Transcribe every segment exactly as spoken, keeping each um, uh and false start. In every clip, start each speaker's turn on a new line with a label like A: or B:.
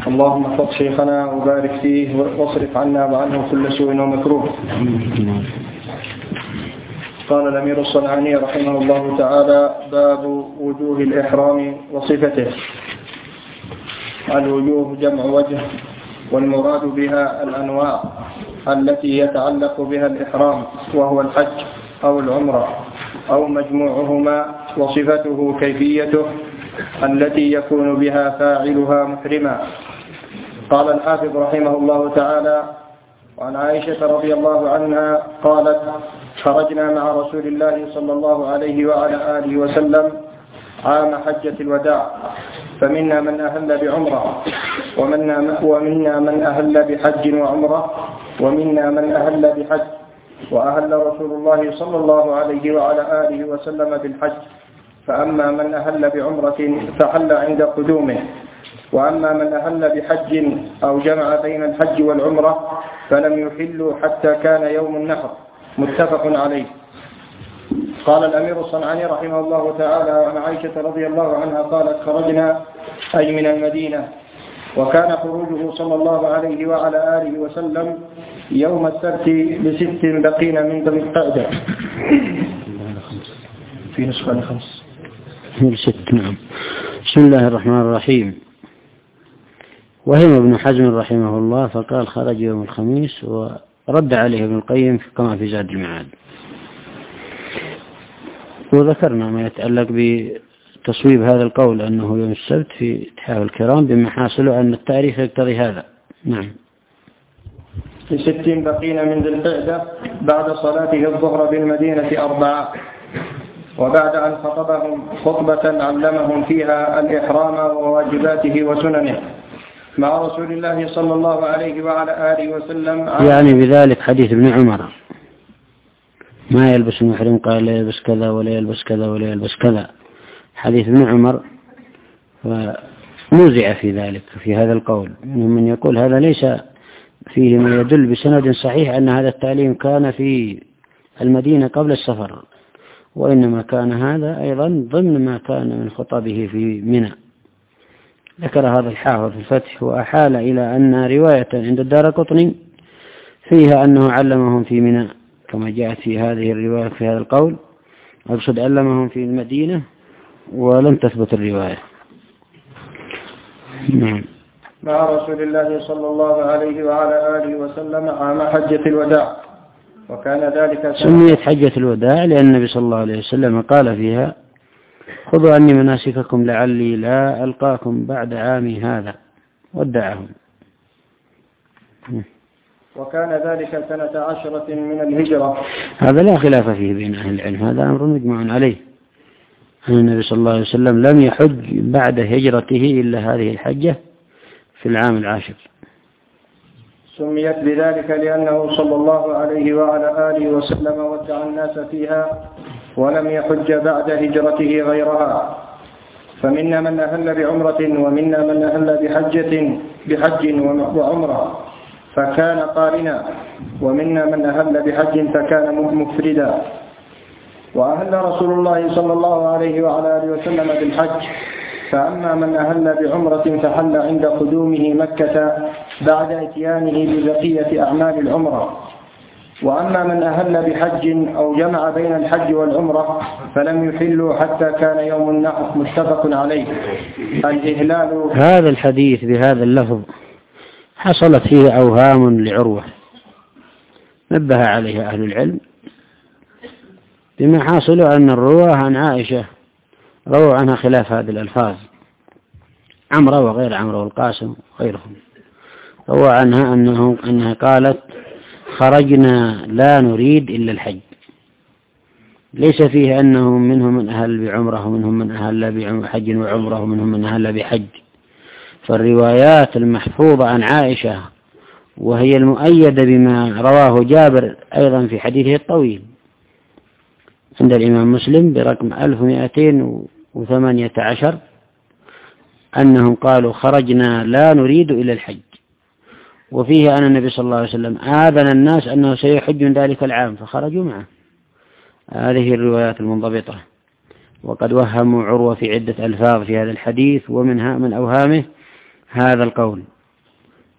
A: اللهم احفظ شيخنا وبارك فيه واصرف عنا وعنه كل سوء ومكروه. قال الأمير الصنعاني رحمه الله تعالى: باب وجوه الإحرام وصفته. الوجوه جمع وجه، والمراد بها الأنواع التي يتعلق بها الإحرام، وهو الحج أو العمرة أو مجموعهما، وصفته كيفيته التي يكون بها فاعلها محرما. قال الحافظ رحمه الله تعالى: وعن عائشة رضي الله عنها قالت: خرجنا مع رسول الله صلى الله عليه وعلى آله وسلم عام حجة الوداع، فمنا من أهل بعمرة ومنا, ومنا من أهل بحج وعمرة ومنا من أهل بحج، وأهل رسول الله صلى الله عليه وعلى آله وسلم بالحج، فأما من أهل بعمرة فحل عند قدومه، وأما من أهل بحج أو جمع بين الحج والعمرة فلم يحلوا حتى كان يوم النحر، متفق عليه. قال الأمير الصنعاني رحمه الله تعالى: وعن عائشة رضي الله عنها قالت: خرجنا أي من المدينة، وكان خروجه صلى الله عليه وعلى آله وسلم يوم السبت لست بقين من ذي القعدة. في نسخة خمس
B: ست. نعم. بسم الله الرحمن الرحيم. وهم ابن حزم رحمه الله فقال: خرج يوم الخميس، ورد عليه ابن القيم كما في زاد المعاد. وذكرنا ما يتعلق بتصويب هذا القول أنه يوم السبت في إتحاف الكرام، بما حاصله أن التاريخ يقتضي هذا. نعم.
A: لست بقين من ذي القعدة بعد صلاته الظهر بالمدينة أربعة، وبعد أن خطبهم خطبة علمهم فيها الإحرام وواجباته وسننه مع رسول الله صلى الله عليه وعلى آله وسلم.
B: يعني بذلك حديث ابن عمر: ما يلبس المحرم قال لا يلبس كذا ولا يلبس كذا ولا يلبس كذا. حديث ابن عمر ونوزع في ذلك في هذا القول، منهم من يقول هذا ليس فيه ما يدل بسند صحيح أن هذا التعليم كان في المدينة قبل السفر، وإنما كان هذا أيضا ضمن ما كان من خطبه في منى. ذكر هذا الحافظ في الفتح، وأحال إلى أن رواية عند الدارقطني فيها أنه علمهم في منى كما جاءت في هذه الرواية في هذا القول، أقصد علمهم في المدينة، ولم تثبت الرواية. نعم.
A: مع رسول الله صلى الله عليه وعلى آله وسلم عام حجة الوداع، وكان ذلك
B: سميت حجة الوداع لأن النبي صلى الله عليه وسلم قال فيها: خذوا عني مناسككم لعلي لا ألقاكم بعد عامي هذا، ودعهم.
A: وكان ذلك سنة عشرة من الهجرة.
B: هذا لا خلاف فيه بين أهل العلم، هذا أمر مجمع عليه، أن النبي صلى الله عليه وسلم لم يحج بعد هجرته إلا هذه الحجة في العام العاشر.
A: سميت بذلك لأنه صلى الله عليه وعلى آله وسلم ودع الناس فيها ولم يحج بعد هجرته غيرها، فمنا من أهل بعمرة ومنا من أهل بحجة بحج وعمرة فكان قارنا، ومنا من أهل بحج فكان مفردا. وأهل رسول الله صلى الله عليه وعلى آله وسلم بالحج، فأما من أهل بعمرة فحل عند قدومه مكة بعد اتيانه ببقية أعمال العمرة، وأما من أهل بحج أو جمع بين الحج والعمرة فلم يحلوا حتى كان يوم النحر، متفق عليه. الإهلال.
B: هذا الحديث بهذا اللفظ حصلت فيه أوهام لعروة نبه عليها أهل العلم، بما حاصل أن الرواه عن عائشة رووا عنها خلاف هذه الألفاظ، عمرة وغير عمرة والقاسم وغيرهم روى عنها أنه أنها قالت: خرجنا لا نريد إلا الحج، ليس فيه أنهم منهم من أهل بعمرة ومنهم من أهل بحج وعمرة ومنهم من أهل بحج. فالروايات المحفوظة عن عائشة وهي المؤيدة بما رواه جابر أيضا في حديثه الطويل عند الإمام مسلم برقم ألف ومئتين وثمانية عشر أنهم قالوا: خرجنا لا نريد إلا الحج، وفيه أن النبي صلى الله عليه وسلم آذن الناس أنه سيحج من ذلك العام فخرجوا معه. هذه الروايات المنضبطة. وقد وهموا عروة في عدة ألفاظ في هذا الحديث، ومنها من أوهامه هذا القول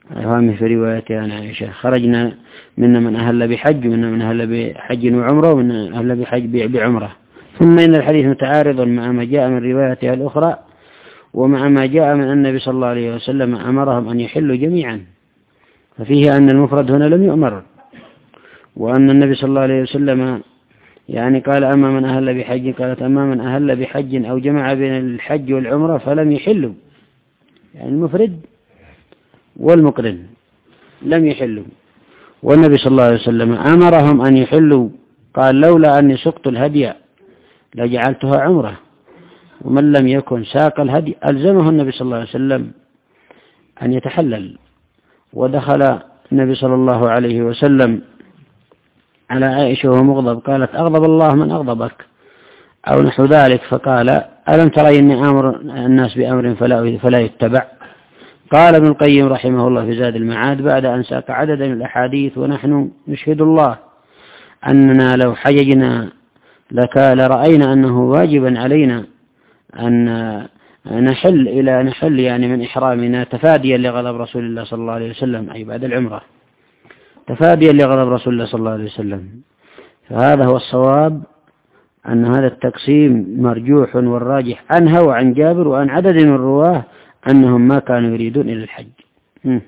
B: أوهامه في رواية عن عائشة خرجنا منا من أهل بحج ومنا من أهل بحج وعمرة ومن أهل بحج بعمرة. ثم إن الحديث متعارض مع ما جاء من رواياتها الأخرى ومع ما جاء من النبي صلى الله عليه وسلم أمرهم أن يحلوا جميعا، ففيه أن المفرد هنا لم يؤمر، وأن النبي صلى الله عليه وسلم يعني قال أما من أهل بحج، قالت أما من أهل بحج أو جمع بين الحج والعمرة فلم يحلوا، يعني المفرد والمقرن لم يحلوا. والنبي صلى الله عليه وسلم أمرهم أن يحلوا، قال لولا أني سقت الهدي لجعلتها عمرة، ومن لم يكن ساق الهدي ألزمه النبي صلى الله عليه وسلم أن يتحلل. ودخل النبي صلى الله عليه وسلم على عائشة وهو مغضب، قالت أغضب الله من أغضبك أو نحو ذلك، فقال ألم ترى إني أمر الناس بأمر فلا, فلا يتبع. قال ابن القيم رحمه الله في زاد المعاد بعد أن ساق عددا من الأحاديث: ونحن نشهد الله أننا لو حججنا لك لرأينا أنه واجبا علينا أن نحل إلى نحل يعني من إحرامنا تفاديا لغضب رسول الله صلى الله عليه وسلم، أي بعد العمرة تفاديا لغضب رسول الله صلى الله عليه وسلم. فهذا هو الصواب، أن هذا التقسيم مرجوح، والراجح عنها وعن جابر وعن عدد من الرواه أنهم ما كانوا يريدون إلى الحج. م.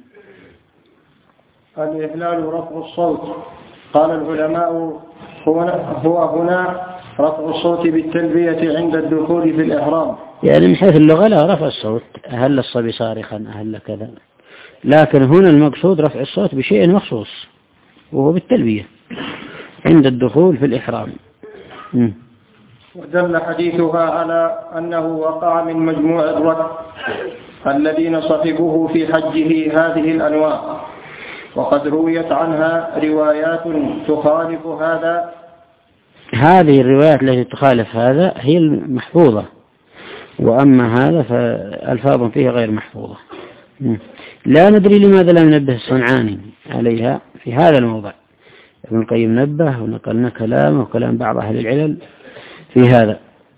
A: الإهلال رفع الصوت. قال العلماء هو هنا رفع الصوت بالتلبية عند الدخول في الإحرام،
B: يعني من حيث اللغة لا رفع الصوت، أهل الصبي صارخا أهل كذا، لكن هنا المقصود رفع الصوت بشيء مخصوص وهو بالتلبية عند الدخول في الإحرام. م.
A: ودل حديثها على أنه وقع من مجموع الركب الذين صحبوه في حجه هذه الأنواع، وقد رويت عنها روايات تخالف هذا.
B: هذه الروايات التي تخالف هذا هي المحفوظة، وأما هذا فألفاظ فيها غير محفوظة. لا ندري لماذا لم ننبه الصنعاني عليها في هذا الموضع. ابن القيم نبه ونقلنا كلامه وكلام بعض أهل العلل في هذا.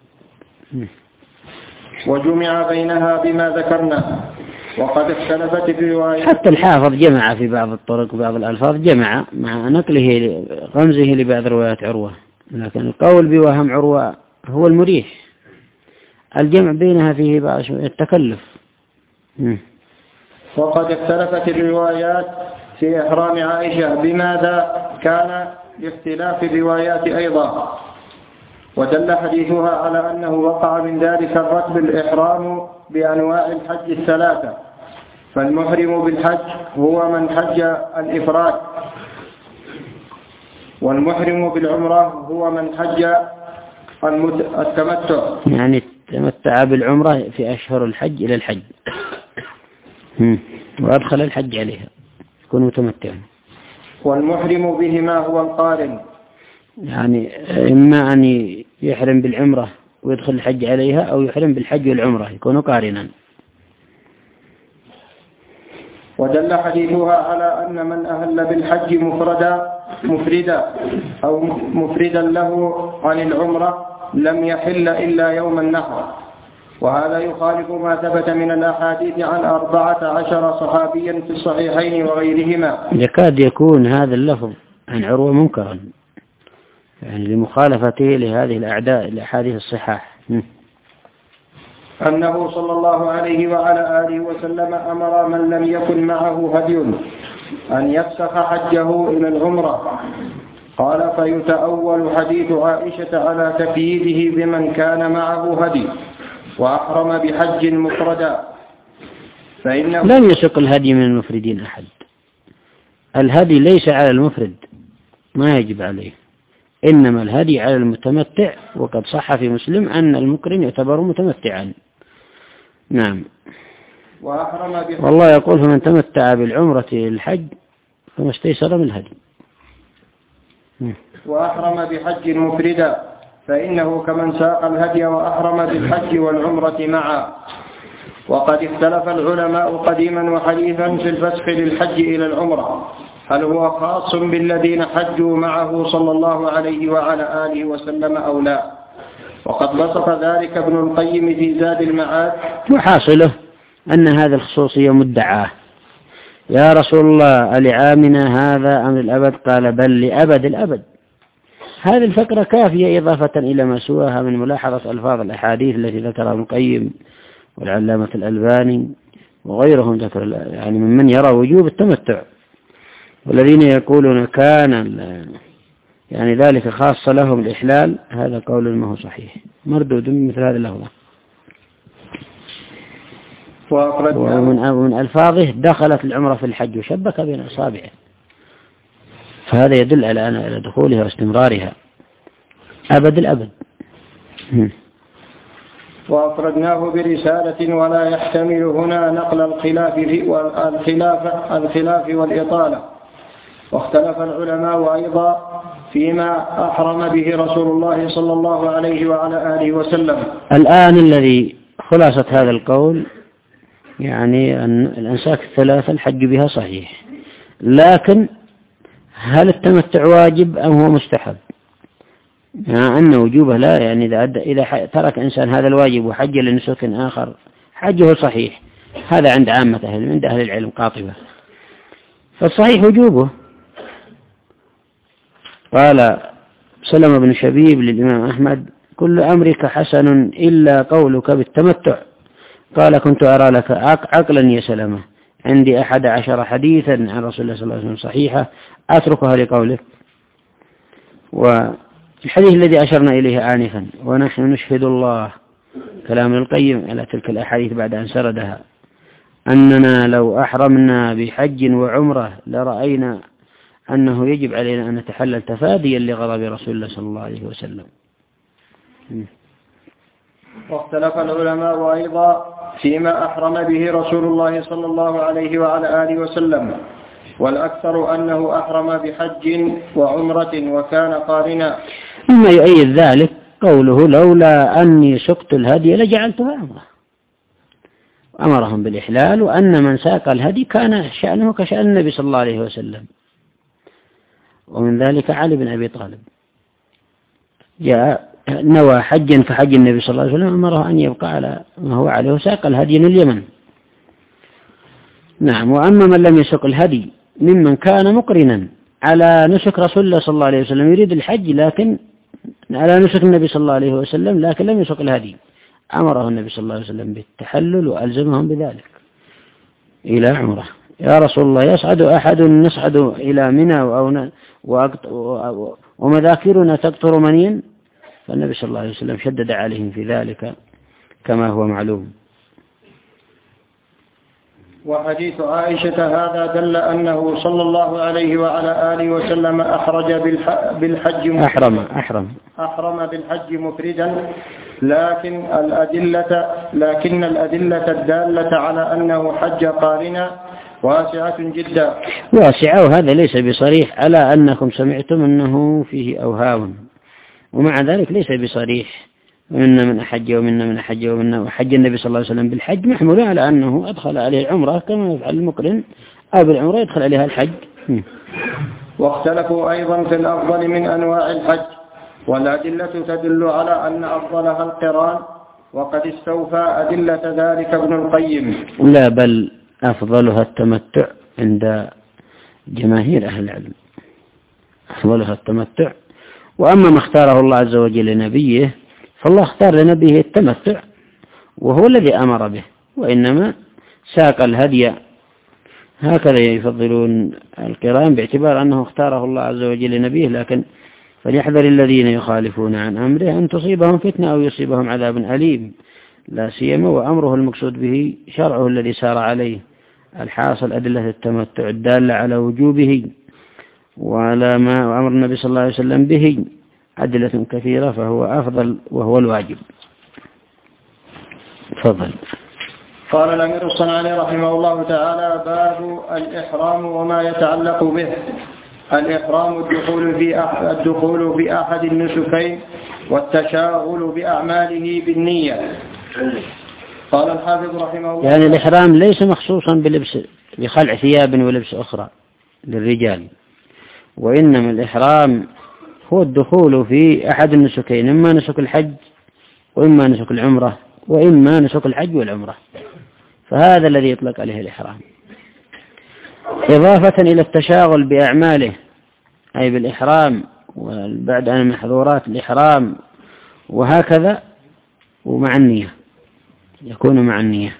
A: وجمع بينها بما ذكرنا، وقد اختلفت الروايات.
B: حتى الحافظ جمع في بعض الطرق وبعض الألفاظ، جمع مع نقله رمزه لبعض روايات عروة، لكن القول بوهم عروة هو المريح، الجمع بينها فيه بعض التكلف.
A: وقد اختلفت الروايات في إحرام عائشة بماذا كان لاختلاف الروايات أيضا، ودل حديثها على أنه وقع من ذلك الركب الإحرام بأنواع الحج الثلاثة. فالمحرم بالحج هو من حج الإفراد، والمحرم بالعمرة هو من حج التمتع،
B: يعني تمتع بالعمرة في أشهر الحج إلى الحج وأدخل الحج عليها يكون متمتعا.
A: والمحرم بهما هو القارن،
B: يعني إما أن يحرم بالعمرة ويدخل الحج عليها، أو يحرم بالحج والعمرة يكون قارنا.
A: ودل حديثها على أن من أهل بالحج مفردا مفردا أو مفردا له عن العمرة لم يحل إلا يوم النحر، وهذا يخالف ما ثبت من الأحاديث عن أربعة عشر صحابيا في الصحيحين وغيرهما.
B: يكاد يكون هذا اللفظ عن عروة منكرا، يعني لمخالفته لهذه الأعداء الأحاديث الصحاح،
A: أنه صلى الله عليه وعلى آله وسلم أمر من لم يكن معه هدي أن يفسخ حجه إلى العمرة. قال: فيتأول حديث عائشة على تقييده بمن كان معه هدي وأحرم بحج مفردا، فإنه
B: لم يسق الهدي من المفردين أحد. الهدي ليس على المفرد، ما يجب عليه، إنما الهدي على المتمتع، وقد صح في مسلم أن المقرن يعتبر متمتعا. نعم.
A: وأحرم
B: والله يقول: فمن تمتع بالعمرة الحج فما استيسر من الهدي.
A: وأحرم بحج مفردا، فإنه كمن ساق الهدي وأحرم بالحج والعمرة معا. وقد اختلف العلماء قديما وحديثا في الفسخ للحج إلى العمرة، هل هو خاص بالذين حجوا معه صلى الله عليه وعلى آله وسلم أو لا؟ وقد بسط ذلك ابن القيم في زاد المعاد.
B: وحاصله أن هذه الخصوصية مدعاة، يا رسول الله لعامنا هذا أم الأبد؟ قال بل لأبد الأبد. هذه الفقرة كافية إضافة إلى ما سواها من ملاحظة ألفاظ الأحاديث التي ذكرها ابن القيم والعلامة الألباني وغيرهم ذكر يعني ممن يرى وجوب التمتع، والذين يقولون كان يعني ذلك خاص لهم الإحلال، هذا قول ما هو صحيح مردود مثل هذه اللفظة. ومن من ألفاظه دخلت العمرة في الحج وشبك بين أصابعه، فهذا يدل على على دخولها واستمرارها أبد الأبد.
A: وأفردناه برسالة ولا يحتمل هنا نقل الخلاف والخلاف الخلاف والإطالة. واختلف العلماء أيضا فيما أحرم به رسول الله صلى الله عليه وعلى آله وسلم.
B: الآن الذي خلاصة هذا القول يعني أن الأنساك الثلاثة الحج بها صحيح، لكن هل التمتع واجب أم هو مستحب؟ مع أن وجوبه لا، يعني إذا, إذا ترك إنسان هذا الواجب وحج لنسك آخر حجه صحيح، هذا عند عامة أهل عند أهل العلم قاطبة، فالصحيح وجوبه. قال سلم بن شبيب للإمام أحمد كل أمرك حسن إلا قولك بالتمتع. قال كنت أرى لك عقلا يا سلمة عندي أحد عشر حديثا عن رسول الله صلى الله عليه وسلم صحيحة أتركها لقولك. والحديث الذي أشرنا إليه آنفا ونحن نشهد الله كلام القيم على تلك الأحاديث بعد أن سردها أننا لو أحرمنا بحج وعمرة لرأينا أنه يجب علينا أن نتحلل تفاديا لغضب رسول الله صلى الله عليه وسلم.
A: واختلف العلماء أيضا فيما أحرم به رسول الله صلى الله عليه وعلى آله وسلم، والأكثر أنه أحرم بحج وعمرة وكان قارنا.
B: مما يؤيد ذلك قوله لولا أني سقت الهدي لجعلتها عمرة، أمرهم بالإحلال، وأن من ساق الهدي كان شأنه كشأن النبي صلى الله عليه وسلم. ومن ذلك علي بن أبي طالب جاء نوى حجا كحج النبي صلى الله عليه وسلم، أمره أن يبقى على ما هو عليه وساق الهدي من اليمن. نعم. وأما من لم يسق الهدي ممن كان مقرنا على نسك رسول الله صلى الله عليه وسلم يريد الحج لكن على نسك النبي صلى الله عليه وسلم لكن لم يسق الهدي، أمره النبي صلى الله عليه وسلم بالتحلل وألزمهم بذلك إلى عمره. يا رسول الله يصعد أحد نصعد إلى منى ومذاكرنا تقطر منيا؟ فالنبي صلى الله عليه وسلم شدد عليهم في ذلك كما هو معلوم.
A: وحديث عائشة هذا دل أنه صلى الله عليه وعلى آله وسلم أحرج بالحج
B: أحرم أحرم
A: أحرم بالحج مفردا، لكن الأدلة لكن الأدلة الدالة على أنه حج قارنا واسعة جدا.
B: واسعة، وهذا ليس بصريح على أنكم سمعتم أنه فيه أوهام، ومع ذلك ليس بصريح. ومنا من أحج ومنا من أحج ومنا وحج النبي صلى الله عليه وسلم بالحج محمول على أنه أدخل عليه العمرة كما يفعل المقرن، أو بالعمرة يدخل عليها الحج.
A: واختلفوا أيضا في الأفضل من أنواع الحج، والأدلة تدل على أن أفضلها القران، وقد استوفى أدلة ذلك ابن القيم.
B: لا، بل أفضلها التمتع عند جماهير أهل العلم، أفضلها التمتع. وأما ما اختاره الله عز وجل لنبيه فالله اختار لنبيه التمتع وهو الذي أمر به، وإنما ساق الهدي. هكذا يفضلون القران باعتبار أنه اختاره الله عز وجل لنبيه، لكن فليحذر الذين يخالفون عن أمره أن تصيبهم فتنة أو يصيبهم عذاب أليم، لا سيما وأمره المقصود به شرعه الذي سار عليه. الحاصل أدلة التمتع الدالة على وجوبه وعلى ما أمر النبي صلى الله عليه وسلم به أدلة كثيرة، فهو أفضل وهو الواجب. تفضل.
A: قال الأمير الصنعاني رحمه الله تعالى: باب الإحرام وما يتعلق به. الإحرام الدخول في الدخول في أحد النسكين والتشاغل بأعماله بالنية. قال الحافظ رحمه الله
B: يعني الإحرام ليس مخصوصا بلبس بخلع ثياب ولبس أخرى للرجال، وإنما الإحرام هو الدخول في أحد النسكين، إما نسك الحج وإما نسك العمرة وإما نسك الحج والعمرة، فهذا الذي يطلق عليه الإحرام. إضافة إلى التشاغل بأعماله أي بالإحرام وبعد عن محظورات الإحرام وهكذا، ومع النية يكون مع النية،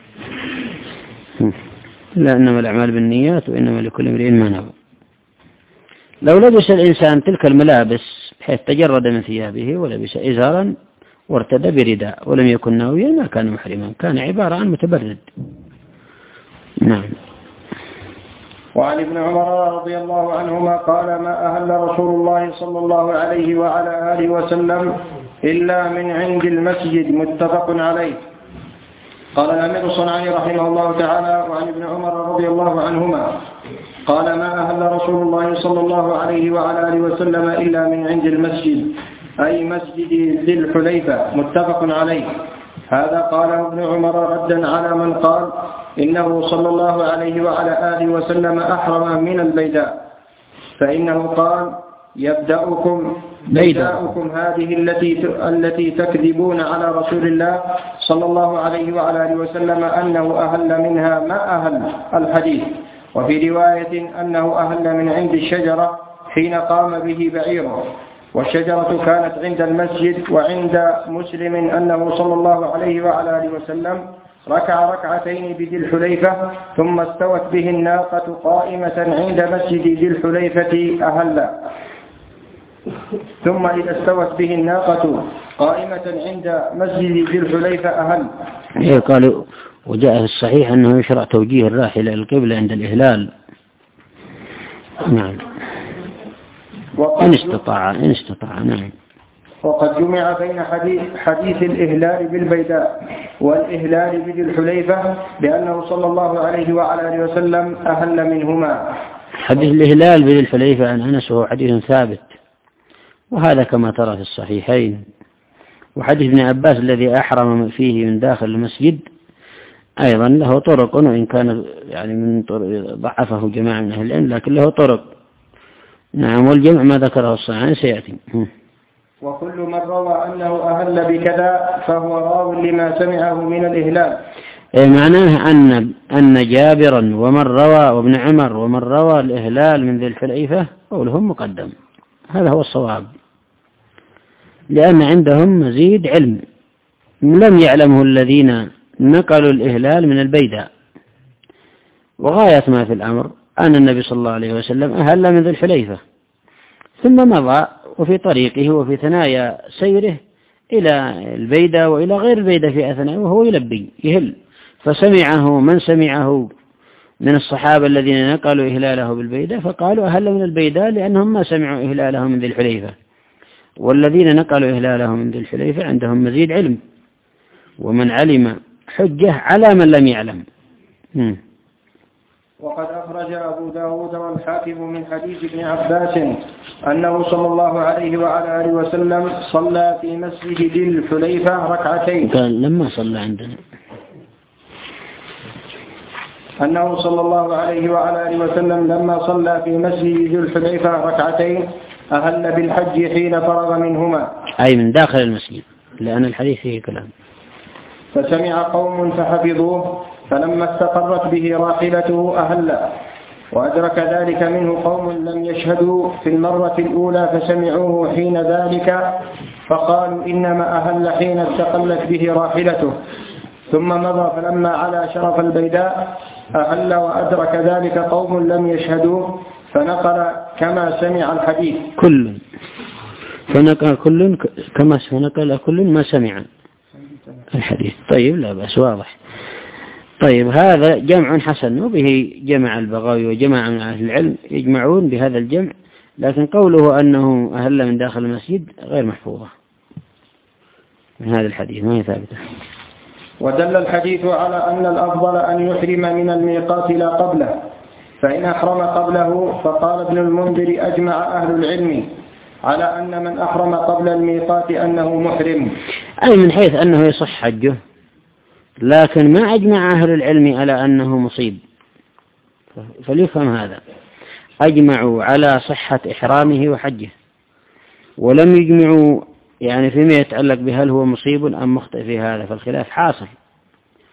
B: لا إنما الأعمال بالنيات وإنما لكل امرئ ما نوى. لو لبس الإنسان تلك الملابس بحيث تجرد من ثيابه ولبس إزارا وارتدى برداء ولم يكن ناويا ما كان محرما، كان عبارة عن متبرد. نعم.
A: وعن ابن عمر رضي الله عنهما قال ما أهل رسول الله صلى الله عليه وعلى آله وسلم إلا من عند المسجد، متفق عليه. قال الأمير الصنعاني رحمه الله تعالى وعن ابن عمر رضي الله عنهما قال ما أهل رسول الله صلى الله عليه وعلى آله وسلم إلا من عند المسجد، أي مسجد ذي الحليفة، متفق عليه. هذا قاله ابن عمر ردا على من قال إنه صلى الله عليه وعلى آله وسلم أحرم من البيداء، فإنه قال يبدأكم بيداؤكم هذه التي التي تكذبون على رسول الله صلى الله عليه وعلى آله وسلم أنه أهل منها ما أهل الحديث. وفي رواية أنه أهل من عند الشجرة حين قام به بعيره، والشجرة كانت عند المسجد. وعند مسلم أنه صلى الله عليه وعلى آله وسلم ركع ركعتين بذي الحليفة ثم استوت به الناقة قائمة عند مسجد ذي الحليفة أهل، ثم إذا استوت به الناقة قائمة عند مسجد ذي الحليفة أهل.
B: إيه قالوا وجاء في الصحيح أنه يشرع توجيه الراحلة القبلة عند الإهلال. نعم. إن استطاع إن استطاع نعم.
A: وقد جمع بين حديث, حديث الإهلال بالبيداء والإهلال بذي الحليفة بأنه صلى الله عليه وعلى آله وسلم أهل منهما.
B: حديث الإهلال بذي الحليفة عن أنس هو حديث ثابت، وهذا كما ترى في الصحيحين. وحديث ابن عباس الذي أحرم فيه من داخل المسجد أيضا له طرق، وإن كان يعني من طرق ضعفه جماعة من أهل العلم لكن له طرق. نعم. والجمع ما ذكره الصحيحين سيأتي.
A: وكل من روى أنه أهل بكذا فهو راو لما سمعه من الإهلال.
B: معناه أن أن جابرا ومن روى وابن عمر ومن روى الإهلال من ذي الحليفة قولهم مقدم، هذا هو الصواب، لأن عندهم مزيد علم لم يعلمه الذين نقلوا الإهلال من البيداء. وغاية ما في الأمر أن النبي صلى الله عليه وسلم أهل من ذي الحليفة ثم مضى وفي طريقه وفي ثنايا سيره إلى البيداء وإلى غير البيداء في أثناء وهو يلبي يهل، فسمعه من سمعه من الصحابة الذين نقلوا إهلاله بالبيداء فقالوا أهل من البيداء لأنهم ما سمعوا إهلاله من ذي الحليفة، والذين نقلوا إهلاله من ذي الحليفة عندهم مزيد علم، ومن علم حجة على من لم يعلم. م.
A: وقد أخرج أبو داود والحاكم من حديث ابن عباس أنه صلى الله عليه وعلى آله وسلم صلى في مسجد ذي الحليفة ركعتين.
B: قال لما صلى عندنا
A: أنه صلى الله عليه وعلى آله وسلم لما صلى في مسجد ذي الحليفة ركعتين أهل بالحج حين فرغ منهما،
B: أي من داخل المسجد، لأن الحديث فيه كلام.
A: فسمع قوم فحفظوه فلما استقرت به راحلته أهل، وأدرك ذلك منه قوم لم يشهدوا في المرة الأولى فسمعوه حين ذلك فقالوا إنما أهل حين استقلت به راحلته، ثم مضى فلما على شرف البيداء أهل، وأدرك ذلك قوم لم يشهدوه فنقل كما سمع الحديث.
B: كل فنقل كل كما فنقل كل ما سمع الحديث. طيب لا بأس واضح. طيب هذا جمع حسن، وبه جمع البغوي وجمع من أهل العلم يجمعون بهذا الجمع، لكن قوله أنه أهل من داخل المسجد غير محفوظة من هذا الحديث، ما هي ثابتة.
A: ودل الحديث على أن الأفضل أن يحرم من الميقات لا قبله، فإن أحرم قبله فقال ابن المنذر أجمع أهل العلم على أن من أحرم قبل الميقات أنه محرم،
B: أي من حيث أنه يصح حجه، لكن ما أجمع أهل العلم على أنه مصيب، فليفهم هذا. أجمعوا على صحة إحرامه وحجه، ولم يجمعوا يعني فيما يتعلق بهل هو مصيب أم مخطئ في هذا، فالخلاف حاصل.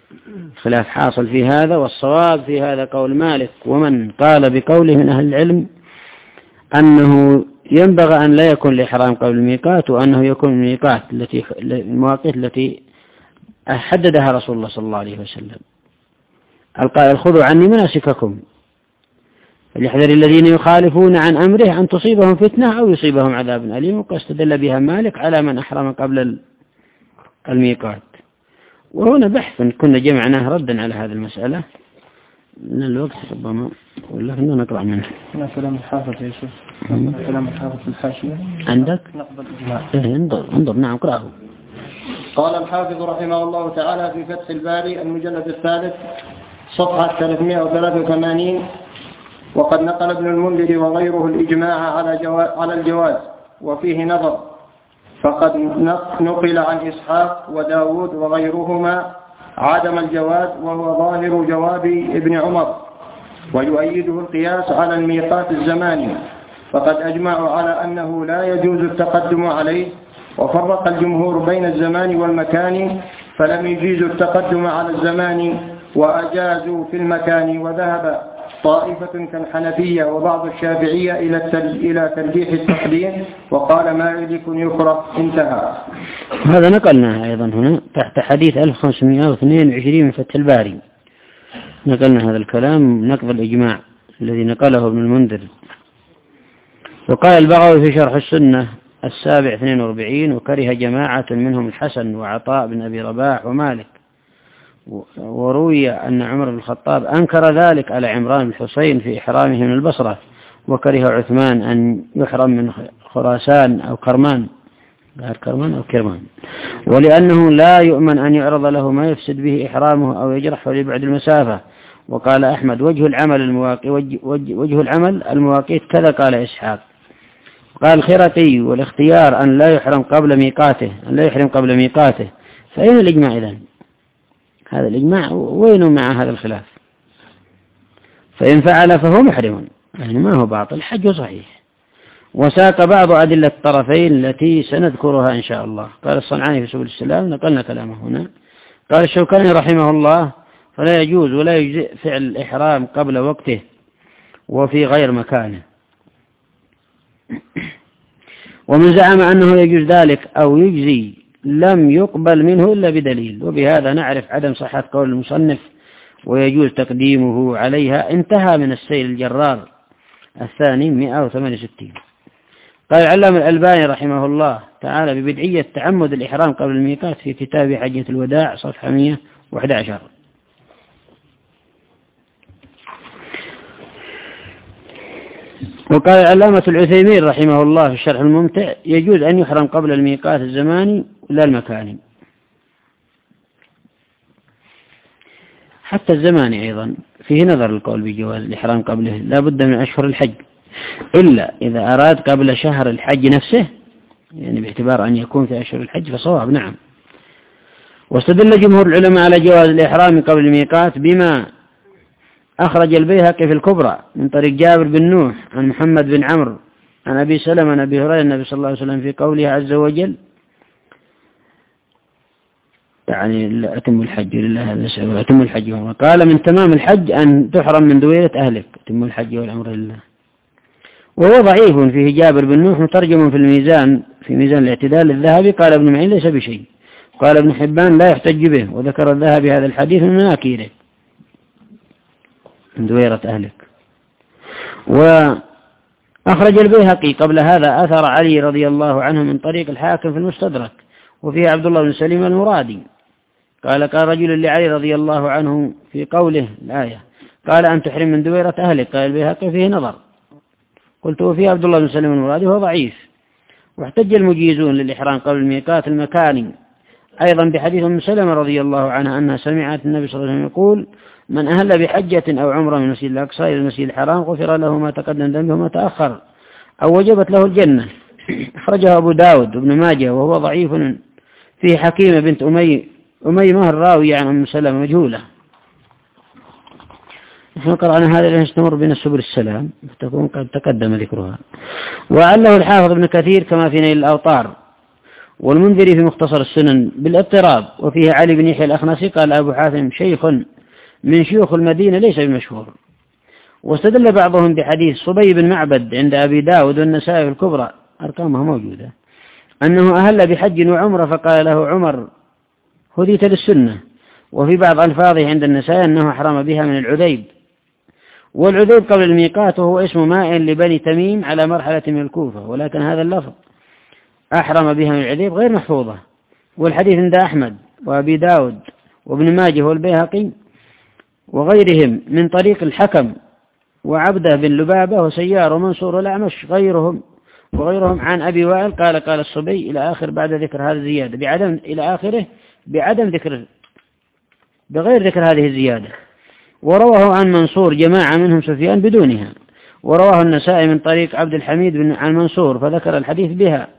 B: خلاف حاصل في هذا، والصواب في هذا قول مالك ومن قال بقوله من أهل العلم أنه ينبغي أن لا يكون الإحرام قبل الميقات، وأنه يكون الميقات التي المواقيت التي حددها رسول الله صلى الله عليه وسلم القائل خذوا عني مناسككم، فليحذر الذين يخالفون عن أمره أن تصيبهم فتنة أو يصيبهم عذاب أليم. واستدل بها مالك على من أحرم قبل الميقات. وهنا بحث كنا جمعناه ردا على هذه المسألة من الوقت ربما، ولا كنا نقرأ منه.
A: هنا كلام الحافظ يا شيخ، كلام الحافظ في الحاشية
B: عندك؟
A: نقبل الإجماع.
B: إيه انظر انظر نعم اقرأه.
A: قال الحافظ رحمه الله تعالى في فتح الباري المجلد الثالث صفحة ثلاثمائة وثلاثة وثمانين: وقد نقل ابن المنذر وغيره الإجماع على جواز على الجواز وفيه نظر، فقد نقل عن إسحاق وداود وغيرهما عدم الجواز وهو ظاهر جواب ابن عمر، ويؤيده القياس على الميقات الزماني، فقد أجمعوا على أنه لا يجوز التقدم عليه، وفرق الجمهور بين الزمان والمكان فلم يجيزوا التقدم على الزمان وأجازوا في المكان، وذهب طائفة كالحنفية وبعض الشافعية إلى ترجيح التقديم، وقال مالك يكره. انتهى.
B: هذا نقلناه أيضا هنا تحت حديث ألف وخمسمائة واثنين وعشرين من فتح الباري، نقلنا هذا الكلام نقض الإجماع الذي نقله ابن المنذر. وقال البغوي في شرح السنة السابع اثنين وأربعين: وكره جماعة منهم الحسن وعطاء بن أبي رباح ومالك، وروي أن عمر بن الخطاب أنكر ذلك على عمران بن الحصين في إحرامه من البصرة، وكره عثمان أن يحرم من خراسان أو كرمان كرمان أو كرمان، ولأنه لا يؤمن أن يعرض له ما يفسد به إحرامه أو يجرحه لبعد المسافة. وقال أحمد: وجه العمل المواقيت وجه, وجه, وجه العمل المواقيت كذا. قال إسحاق. قال الخرقي: والاختيار أن لا يحرم قبل ميقاته أن لا يحرم قبل ميقاته. فأين الإجماع إذن؟ هذا الإجماع وين مع هذا الخلاف؟ فإن فعل فهو محرم، يعني ما هو باطل، الحج صحيح. وساق بعض أدلة الطرفين التي سنذكرها إن شاء الله. قال الصنعاني في سبل السلام، نقلنا كلامه هنا. قال الشوكاني رحمه الله: فلا يجوز ولا يجزئ فعل الإحرام قبل وقته وفي غير مكانه. ومن زعم أنه يجوز ذلك أو يجزي لم يقبل منه إلا بدليل، وبهذا نعرف عدم صحة قول المصنف ويجوز تقديمه عليها. انتهى من السيل الجرار الثاني مئة وثمانية وستين. قال العلامة الألباني رحمه الله تعالى ببدعية تعمد الإحرام قبل الميقات في كتاب حجة الوداع صفحة مئة وأحد عشر. وقال العلامة العثيمين رحمه الله في الشرح الممتع: يجوز أن يحرم قبل الميقات الزماني لا المكاني. حتى الزماني أيضا فيه نظر القول بجواز الإحرام قبله، لا بد من أشهر الحج، إلا إذا أراد قبل شهر الحج نفسه، يعني باعتبار أن يكون في أشهر الحج فصواب نعم. واستدل جمهور العلماء على جواز الإحرام قبل الميقات بما أخرج البيهقي في الكبرى من طريق جابر بن نوح عن محمد بن عمرو عن أبي سلمة عن أبي هريرة النبي صلى الله عليه وسلم في قوله عز وجل: يعني لا أتم الحج لله هذا أتم الحج، قال: من تمام الحج أن تحرم من دويرة أهلك، أتم الحج والعمر لله. وهو ضعيف فيه جابر بن نوح مترجم في الميزان في ميزان الاعتدال الذهبي. قال ابن معين: ليس بشيء. قال ابن حبان: لا يحتج به. وذكر الذهبي هذا الحديث من مناكيره من دويرة أهلك. وأخرج البيهقي قبل هذا أثر علي رضي الله عنه من طريق الحاكم في المستدرك، وفيه عبد الله بن سليم المرادي قال: قال رجل لعلي رضي الله عنه في قوله الآية: قال: أن تحرم من دويرة أهلك. قال البيهقي: فيه نظر. قلت: وفيه عبد الله بن سليم المرادي هو ضعيف. واحتج المجيزون للإحرام قبل الميقات المكاني أيضا بحديث أم سلمة رضي الله عنها أنها سمعت النبي صلى الله عليه وسلم يقول: من أهل بحجة أو عمرة من المسجد الأقصى إلى المسجد الحرام غفر له ما تقدم ذنبه وما تأخر أو وجبت له الجنة. أخرجه أبو داود وابن ماجه وهو ضعيف فيه حكيمة بنت أمي أميمة الراوية عن أم سلمة مجهولة. نحن قرأنا هذا لنستمر بين سبل السلام فتكون قد تقدم ذكرها. وعله الحافظ ابن كثير كما في نيل الأوطار. والمنذري في مختصر السنن بالاضطراب، وفيه علي بن يحيى الأخنسي قال أبو حاتم شيخ من شيوخ المدينة ليس بمشهور. واستدل بعضهم بحديث صبي بن معبد عند أبي داود والنسائي في الكبرى، أرقامها موجودة، أنه أهل بحج وعمرة فقال له عمر هديت للسنة. وفي بعض ألفاظه عند النسائي أنه حرم بها من العذيب، والعذيب قبل الميقات وهو اسم ماء لبني تميم على مرحلة من الكوفة، ولكن هذا اللفظ أحرم بها من العذيب غير محفوظة. والحديث عند أحمد وأبي داود وابن ماجه والبيهقي وغيرهم من طريق الحكم وعبده بن لبابة وسيار ومنصور والأعمش غيرهم وغيرهم عن أبي وائل قال قال الصبي إلى آخر بعد ذكر هذه الزيادة بعدم إلى آخره بعدم ذكر بغير ذكر هذه الزيادة. ورواه عن منصور جماعة منهم سفيان بدونها، ورواه النسائي من طريق عبد الحميد بن عن منصور فذكر الحديث بها،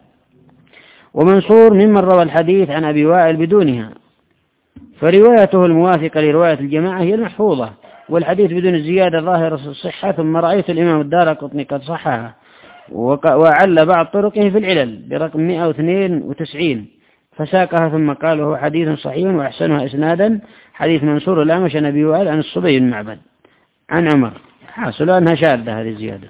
B: ومنصور ممن روى الحديث عن أبي وائل بدونها، فروايته الموافقة لرواية الجماعة هي المحفوظة، والحديث بدون الزيادة ظاهر الصحة. ثم رأيت الإمام الدارقطني قد صحها وعل بعض طرقه في العلل برقم مئة واثنين وتسعين فساقها ثم قال هو حديث صحيح وأحسنها إسنادا حديث منصور الأعمش عن أبي وائل عن الصبي بن معبد عن عمر، حاصل أنها شاذة هذه الزيادة.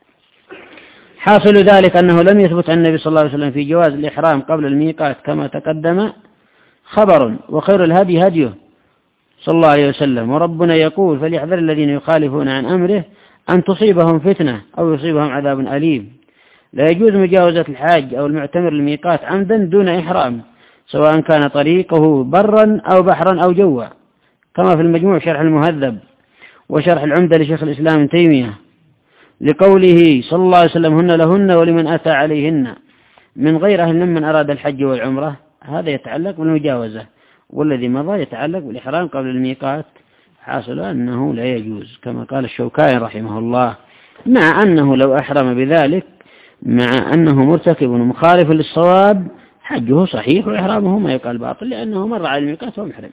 B: حاصل ذلك أنه لم يثبت عن النبي صلى الله عليه وسلم في جواز الإحرام قبل الميقات كما تقدم خبر، وخير الهدي هديه صلى الله عليه وسلم. وربنا يقول فليحذر الذين يخالفون عن أمره أن تصيبهم فتنة أو يصيبهم عذاب أليم. لا يجوز مجاوزة الحاج أو المعتمر الميقات عمدا دون إحرام، سواء كان طريقه برا أو بحرا أو جوا، كما في المجموع شرح المهذب وشرح العمدة لشيخ الإسلام ابن تيمية لقوله صلى الله عليه وسلم هن لهن ولمن أتى عليهن من غير أهل من أراد الحج والعمرة. هذا يتعلق بالمجاوزة، والذي مضى يتعلق بالإحرام قبل الميقات، حاصل أنه لا يجوز كما قال الشوكاني رحمه الله، مع أنه لو أحرم بذلك مع أنه مرتكب ومخالف للصواب حجه صحيح وإحرامه ما يقال باطل لأنه مر على الميقات ومحرم.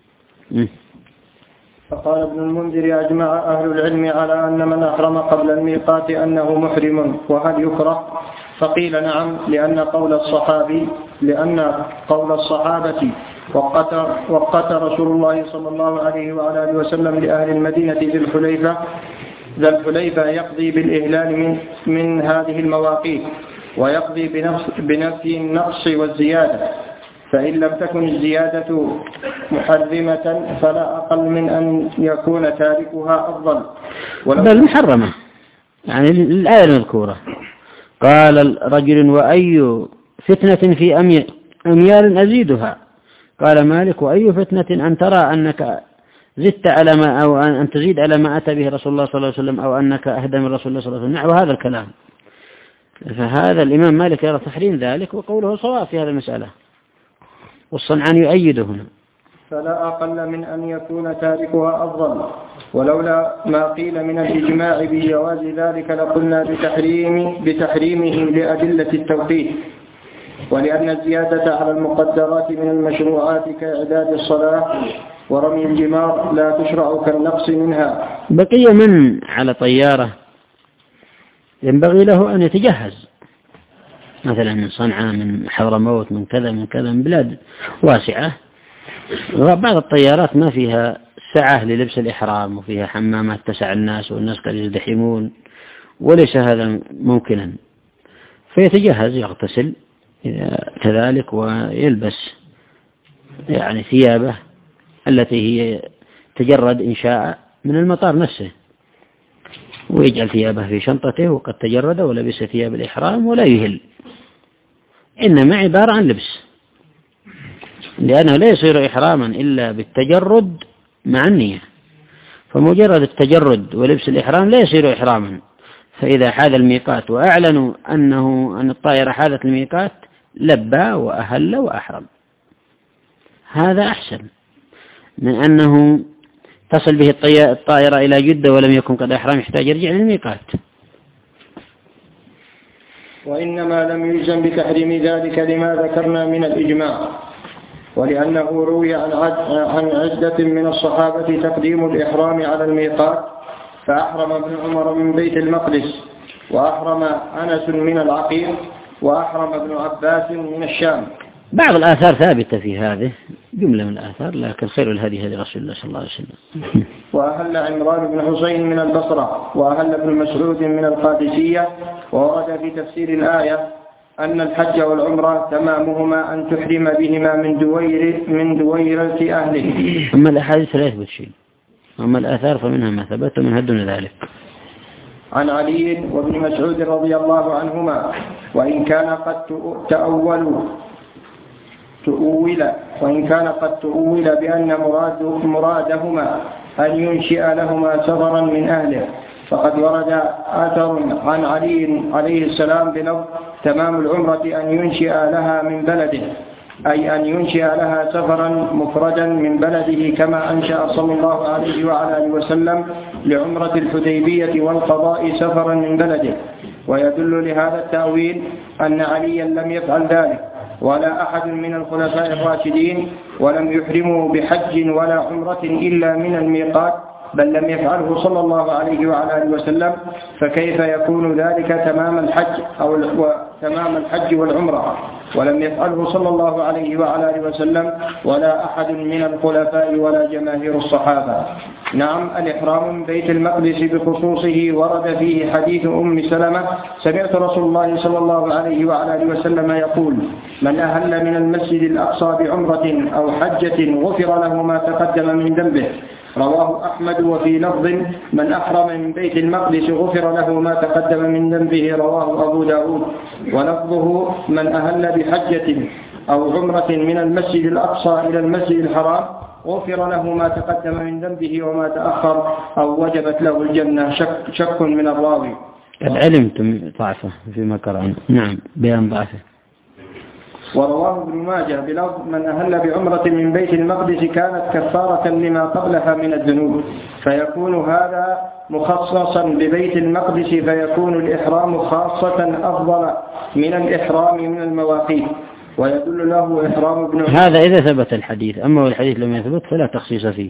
A: فقال ابن المنذر أجمع أهل العلم على أن من أحرم قبل الميقات أنه محرم، وهل يكره؟ فقيل نعم، لأن قول الصحابي لأن قول الصحابة وقت وقت رسول الله صلى الله عليه وعلى آله وسلم لأهل المدينة ذي الحليفة ذا الحليفة يقضي بالإهلال من, من هذه المواقيت، ويقضي بنفي النقص والزيادة، فإن لم تكن الزيادة محرمة فلا أقل من أن يكون تاركها أفضل
B: بل محرمة. يعني الآية المذكورة قال رجل وأي فتنة في أميال أزيدها، قال مالك وأي فتنة أن ترى أنك زدت على ما أو أن تزيد على ما أتى به رسول الله صلى الله عليه وسلم أو أنك أهدى من رسول الله صلى الله عليه وسلم، نحو هذا الكلام. فهذا الإمام مالك يرى تحريم ذلك وقوله صواب في هذه المسألة، والصنعاني يؤيده هنا.
A: فلا أقل من أن يكون تاركها أفضل، ولولا ما قيل من الإجماع بجواز ذلك لقلنا بتحريم بتحريمه لأدلة التوقيت، ولأن الزيادة على المقدرات من المشروعات كإعداد الصلاة ورمي الجمار لا تشرع كالنقص منها.
B: بقي من على طيارة ينبغي له أن يتجهز، مثلا من صنعاء من حضرموت من كذا من كذا من بلاد واسعة، بعض الطيارات ما فيها سعة للبس الإحرام وفيها حمامات تسع الناس والناس قد يزدحمون، وليس هذا ممكنا، فيتجهز يغتسل كذلك ويلبس يعني ثيابه التي هي تجرد إن شاء من المطار نفسه، ويجعل ثيابه في شنطته وقد تجرد ولبس ثياب الإحرام ولا يهل، إنما عبارة عن لبس، لأنه لا يصير إحراما إلا بالتجرد مع النية، فمجرد التجرد ولبس الإحرام لا يصير إحراما. فإذا حاذ الميقات وأعلنوا أنه أن الطائرة حاذت الميقات لبى وأهل وأحرم، هذا أحسن من أنه تصل به الطائرة إلى جدة ولم يكن قد أحرم يحتاج يرجع للميقات.
A: وإنما لم يلزم بتحريم ذلك لما ذكرنا من الإجماع، ولأنه روي عن عدة من الصحابة تقديم الإحرام على الميقات، فأحرم ابن عمر من بيت المقدس، وأحرم أنس من العقيق، وأحرم ابن عباس من الشام.
B: بعض الآثار ثابتة في هذه جملة من الآثار، لكن خير الهدي هدي رسول الله صلى الله عليه وسلم.
A: وأهل عمران بن حسين من البصرة، وأهل ابن مسعود من القادسية. وورد في تفسير الآية أن الحج والعمرة تمامهما أن تحرم بهما من دوير من دويرة أهله.
B: أما الأحاديث لا يثبت شيء، أما الآثار فمنها ما ثبت ومنها دون ذلك.
A: عن علي وابن مسعود رضي الله عنهما وإن كان قد تأولوا تؤول وإن كان قد تؤول بأن مراد مرادهما أن ينشئ لهما سفرا من أهله، فقد ورد آثر عن علي عليه السلام بلفظ تمام العمرة أن ينشئ لها من بلده، أي أن ينشئ لها سفرا مفردا من بلده كما أنشأ صلى الله عليه وعلى آله وسلم لعمرة الحديبية والقضاء سفرا من بلده. ويدل لهذا التأويل أن عليا لم يفعل ذلك ولا أحد من الخلفاء الراشدين، ولم يحرموا بحج ولا عمرة إلا من الميقات، بل لم يفعله صلى الله عليه وعلى آله وسلم، فكيف يكون ذلك تمام الحج أو تمام الحج والعمرة ولم يفعله صلى الله عليه وعلى آله وسلم ولا أحد من الخلفاء ولا جماهير الصحابة؟ نعم، الإحرام من بيت المقدس بخصوصه ورد فيه حديث أم سلمة سمعت رسول الله صلى الله عليه وعلى آله وسلم يقول: من أهل من المسجد الأقصى بعمرة أو حجة غفر له ما تقدم من ذنبه. رواه أحمد. وفي لفظ: من أحرم من بيت المقدس غفر له ما تقدم من ذنبه. رواه أبو داود. ولفظه: من أهل بحجة أو عمرة من المسجد الأقصى إلى المسجد الحرام غفر له ما تقدم من ذنبه وما تأخر أو وجبت له الجنة. شك, شك من الراوي.
B: قد علمتم ضعفه فيما قرأنا. نعم، بيان ضعفه.
A: ورواه ابن ماجه بلفظ: من أهل بعمرة من بيت المقدس كانت كفارة لما قبلها من الذنوب، فيكون هذا مخصصا ببيت المقدس، فيكون الإحرام خاصة أفضل من الإحرام من المواقيت. ويدل له إحرام ابن عمر.
B: هذا إذا ثبت الحديث، أما والحديث لم يثبت فلا تخصيص فيه.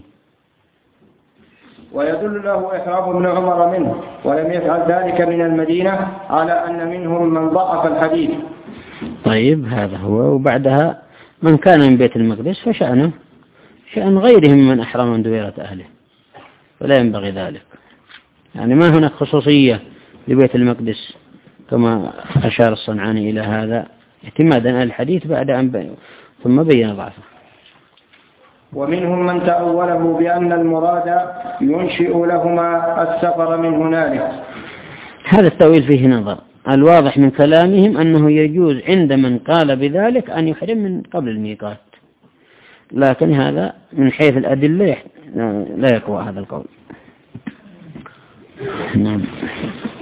A: ويدل له إحرام ابن عمر منه، ولم يفعل ذلك من المدينة، على أن منهم من ضعف الحديث.
B: طيب، هذا هو. وبعدها من كان من بيت المقدس فشأنه شأن غيرهم من أحرم من دويرة أهله، ولا ينبغي ذلك. يعني ما هناك خصوصية لبيت المقدس كما أشار الصنعاني إلى هذا اعتمادا على الحديث بعد أن بين ثم بين ضعفه.
A: ومنهم من تأوله بأن المراد ينشئ لهما السفر من هنالك.
B: هذا التأويل فيه نظر. الواضح من كلامهم أنه يجوز عند من قال بذلك أن يحرم من قبل الميقات، لكن هذا من حيث الأدلة لا يقوى هذا القول. نعم.